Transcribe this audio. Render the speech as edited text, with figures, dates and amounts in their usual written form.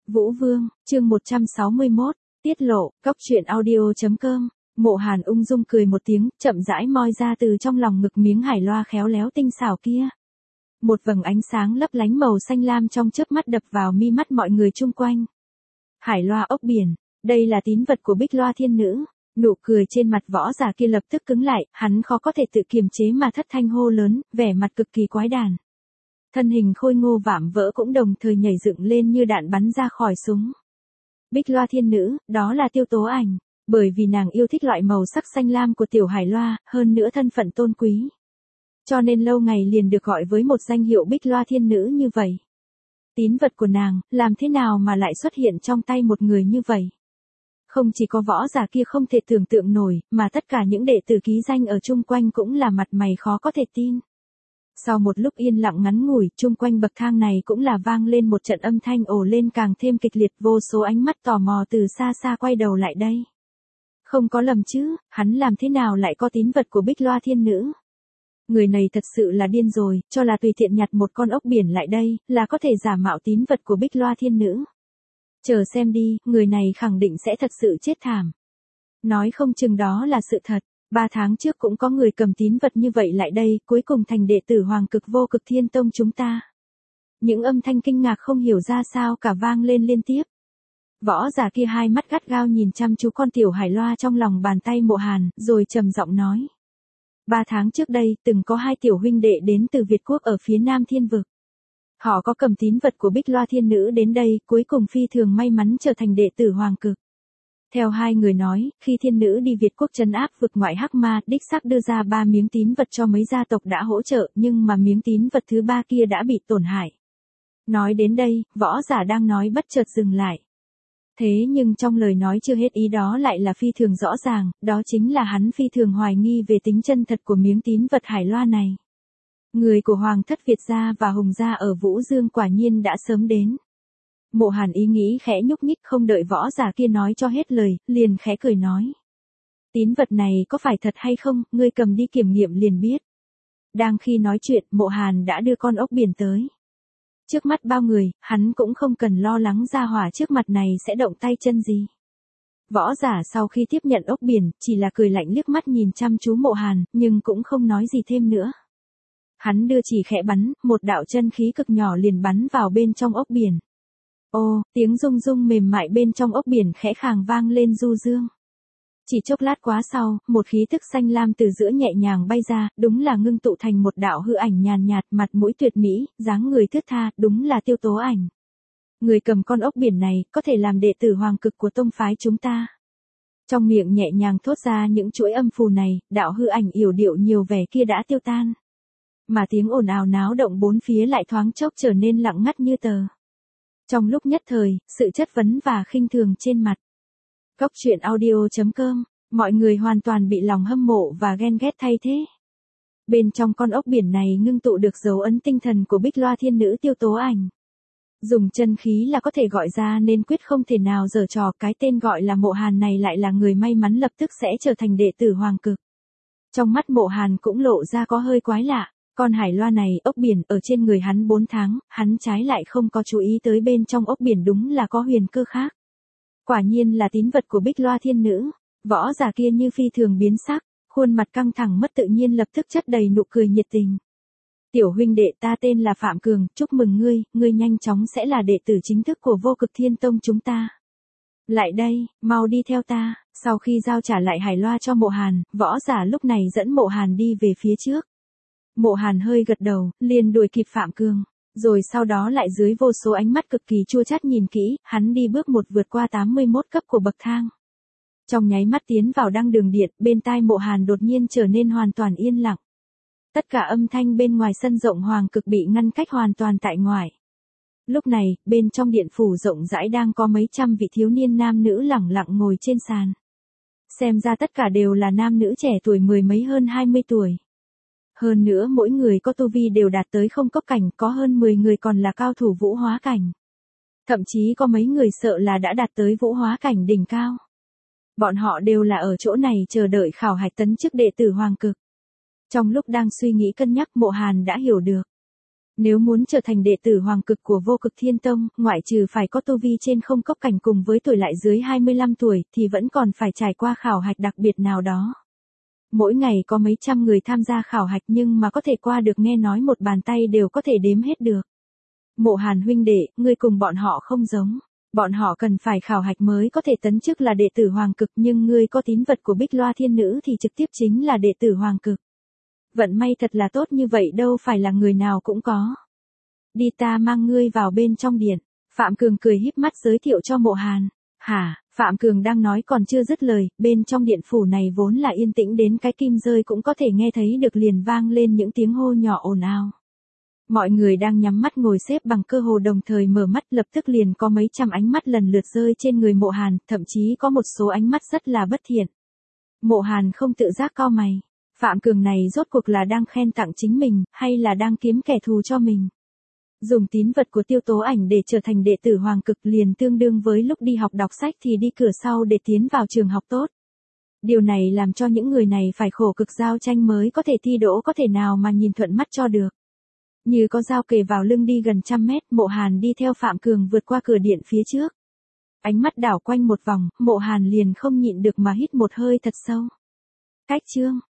Vũ Vương, chương 161, tiết lộ, góc truyện audio.com. Mộ Hàn ung dung cười một tiếng, chậm rãi moi ra từ trong lòng ngực miếng hải loa khéo léo tinh xảo kia. Một vầng ánh sáng lấp lánh màu xanh lam trong chớp mắt đập vào mi mắt mọi người chung quanh. Hải loa ốc biển, đây là tín vật của Bích Loa Thiên Nữ. Nụ cười trên mặt võ giả kia lập tức cứng lại, hắn khó có thể tự kiềm chế mà thất thanh hô lớn, vẻ mặt cực kỳ quái đản. Thân hình khôi ngô vạm vỡ cũng đồng thời nhảy dựng lên như đạn bắn ra khỏi súng. Bích Loa Thiên Nữ, đó là Tiêu Tố Ảnh, bởi vì nàng yêu thích loại màu sắc xanh lam của tiểu hải loa, hơn nữa thân phận tôn quý. Cho nên lâu ngày liền được gọi với một danh hiệu Bích Loa Thiên Nữ như vậy. Tín vật của nàng, làm thế nào mà lại xuất hiện trong tay một người như vậy? Không chỉ có võ giả kia không thể tưởng tượng nổi, mà tất cả những đệ tử ký danh ở chung quanh cũng là mặt mày khó có thể tin. Sau một lúc yên lặng ngắn ngủi, chung quanh bậc thang này cũng là vang lên một trận âm thanh ồ lên càng thêm kịch liệt, vô số ánh mắt tò mò từ xa xa quay đầu lại đây. Không có lầm chứ, hắn làm thế nào lại có tín vật của Bích Loa Thiên Nữ? Người này thật sự là điên rồi, cho là tùy tiện nhặt một con ốc biển lại đây, là có thể giả mạo tín vật của Bích Loa Thiên Nữ. Chờ xem đi, người này khẳng định sẽ thật sự chết thảm. Nói không chừng đó là sự thật. 3 tháng trước cũng có người cầm tín vật như vậy lại đây, cuối cùng thành đệ tử Hoàng Cực Vô Cực Thiên Tông chúng ta. Những âm thanh kinh ngạc không hiểu ra sao cả vang lên liên tiếp. Võ giả kia hai mắt gắt gao nhìn chăm chú con tiểu hải loa trong lòng bàn tay Mộ Hàn, rồi trầm giọng nói. 3 tháng trước đây, từng có 2 tiểu huynh đệ đến từ Việt Quốc ở phía Nam Thiên Vực. Họ có cầm tín vật của Bích Loa Thiên Nữ đến đây, cuối cùng phi thường may mắn trở thành đệ tử Hoàng Cực. Theo hai người nói, khi Thiên Nữ đi Việt Quốc trấn áp vực ngoại hắc ma, đích xác đưa ra 3 miếng tín vật cho mấy gia tộc đã hỗ trợ, nhưng mà miếng tín vật thứ 3 kia đã bị tổn hại. Nói đến đây, võ giả đang nói bất chợt dừng lại. Thế nhưng trong lời nói chưa hết ý đó lại là phi thường rõ ràng, đó chính là hắn phi thường hoài nghi về tính chân thật của miếng tín vật hải loa này. Người của Hoàng thất Việt gia và Hùng gia ở Vũ Dương quả nhiên đã sớm đến. Mộ Hàn ý nghĩ khẽ nhúc nhích không đợi võ giả kia nói cho hết lời, liền khẽ cười nói. Tín vật này có phải thật hay không, ngươi cầm đi kiểm nghiệm liền biết. Đang khi nói chuyện, Mộ Hàn đã đưa con ốc biển tới. Trước mắt bao người, hắn cũng không cần lo lắng gia hỏa trước mặt này sẽ động tay chân gì. Võ giả sau khi tiếp nhận ốc biển, chỉ là cười lạnh liếc mắt nhìn chăm chú Mộ Hàn, nhưng cũng không nói gì thêm nữa. Hắn đưa chỉ khẽ bắn, một đạo chân khí cực nhỏ liền bắn vào bên trong ốc biển. Ô, tiếng rung rung mềm mại bên trong ốc biển khẽ khàng vang lên du dương. Chỉ chốc lát quá sau, một khí tức xanh lam từ giữa nhẹ nhàng bay ra, đúng là ngưng tụ thành một đạo hư ảnh nhàn nhạt, mặt mũi tuyệt mỹ, dáng người thướt tha, đúng là Tiêu Tố Ảnh. Người cầm con ốc biển này, có thể làm đệ tử Hoàng Cực của tông phái chúng ta. Trong miệng nhẹ nhàng thốt ra những chuỗi âm phù này, đạo hư ảnh yểu điệu nhiều vẻ kia đã tiêu tan. Mà tiếng ồn ào náo động bốn phía lại thoáng chốc trở nên lặng ngắt như tờ. Trong lúc nhất thời, sự chất vấn và khinh thường trên mặt. Góc truyện audio.com, mọi người hoàn toàn bị lòng hâm mộ và ghen ghét thay thế. Bên trong con ốc biển này ngưng tụ được dấu ấn tinh thần của Bích Loa Thiên Nữ Tiêu Tố Ảnh. Dùng chân khí là có thể gọi ra nên quyết không thể nào giở trò, cái tên gọi là Mộ Hàn này lại là người may mắn lập tức sẽ trở thành đệ tử Hoàng Cực. Trong mắt Mộ Hàn cũng lộ ra có hơi quái lạ. Con hải loa này, ốc biển ở trên người hắn 4 tháng, hắn trái lại không có chú ý tới bên trong ốc biển đúng là có huyền cơ khác. Quả nhiên là tín vật của Bích Loa Thiên Nữ. Võ giả kia như phi thường biến sắc, khuôn mặt căng thẳng mất tự nhiên lập tức chất đầy nụ cười nhiệt tình. Tiểu huynh đệ, ta tên là Phạm Cường, chúc mừng ngươi nhanh chóng sẽ là đệ tử chính thức của Vô Cực Thiên Tông chúng ta. Lại đây, mau đi theo ta. Sau khi giao trả lại hải loa cho Mộ Hàn, võ giả lúc này dẫn Mộ Hàn đi về phía trước. Mộ Hàn hơi gật đầu, liền đuổi kịp Phạm Cường, rồi sau đó lại dưới vô số ánh mắt cực kỳ chua chát nhìn kỹ, hắn đi bước một vượt qua 81 cấp của bậc thang. Trong nháy mắt tiến vào đăng đường điện, bên tai Mộ Hàn đột nhiên trở nên hoàn toàn yên lặng. Tất cả âm thanh bên ngoài sân rộng Hoàng Cực bị ngăn cách hoàn toàn tại ngoài. Lúc này, bên trong điện phủ rộng rãi đang có mấy trăm vị thiếu niên nam nữ lẳng lặng ngồi trên sàn. Xem ra tất cả đều là nam nữ trẻ tuổi mười mấy hơn 20 tuổi. Hơn nữa mỗi người có tu vi đều đạt tới không cấp cảnh, có hơn 10 người còn là cao thủ vũ hóa cảnh. Thậm chí có mấy người sợ là đã đạt tới vũ hóa cảnh đỉnh cao. Bọn họ đều là ở chỗ này chờ đợi khảo hạch tấn chức đệ tử Hoàng Cực. Trong lúc đang suy nghĩ cân nhắc, Mộ Hàn đã hiểu được. Nếu muốn trở thành đệ tử hoàng cực của Vô Cực Thiên Tông, ngoại trừ phải có tu vi trên không cốc cảnh cùng với tuổi lại dưới 25 tuổi, thì vẫn còn phải trải qua khảo hạch đặc biệt nào đó. Mỗi ngày có mấy trăm người tham gia khảo hạch nhưng mà có thể qua được nghe nói một bàn tay đều có thể đếm hết được. Mộ Hàn huynh đệ, ngươi cùng bọn họ không giống. Bọn họ cần phải khảo hạch mới có thể tấn chức là đệ tử hoàng cực, nhưng ngươi có tín vật của Bích Loa Thiên Nữ thì trực tiếp chính là đệ tử hoàng cực. Vận may thật là tốt như vậy đâu phải là người nào cũng có. Đi ta mang ngươi vào bên trong điện. Phạm Cường cười híp mắt giới thiệu cho Mộ Hàn. Hả, Phạm Cường đang nói còn chưa dứt lời, bên trong điện phủ này vốn là yên tĩnh đến cái kim rơi cũng có thể nghe thấy được liền vang lên những tiếng hô nhỏ ồn ào. Mọi người đang nhắm mắt ngồi xếp bằng cơ hồ đồng thời mở mắt, lập tức liền có mấy trăm ánh mắt lần lượt rơi trên người Mộ Hàn, thậm chí có một số ánh mắt rất là bất thiện. Mộ Hàn không tự giác cau mày. Phạm Cường này rốt cuộc là đang khen tặng chính mình, hay là đang kiếm kẻ thù cho mình? Dùng tín vật của Tiêu Tố Ảnh để trở thành đệ tử hoàng cực liền tương đương với lúc đi học đọc sách thì đi cửa sau để tiến vào trường học tốt. Điều này làm cho những người này phải khổ cực giao tranh mới có thể thi đỗ, có thể nào mà nhìn thuận mắt cho được. Như có dao kề vào lưng đi gần trăm mét, Mộ Hàn đi theo Phạm Cường vượt qua cửa điện phía trước. Ánh mắt đảo quanh một vòng, Mộ Hàn liền không nhịn được mà hít một hơi thật sâu. Cách chương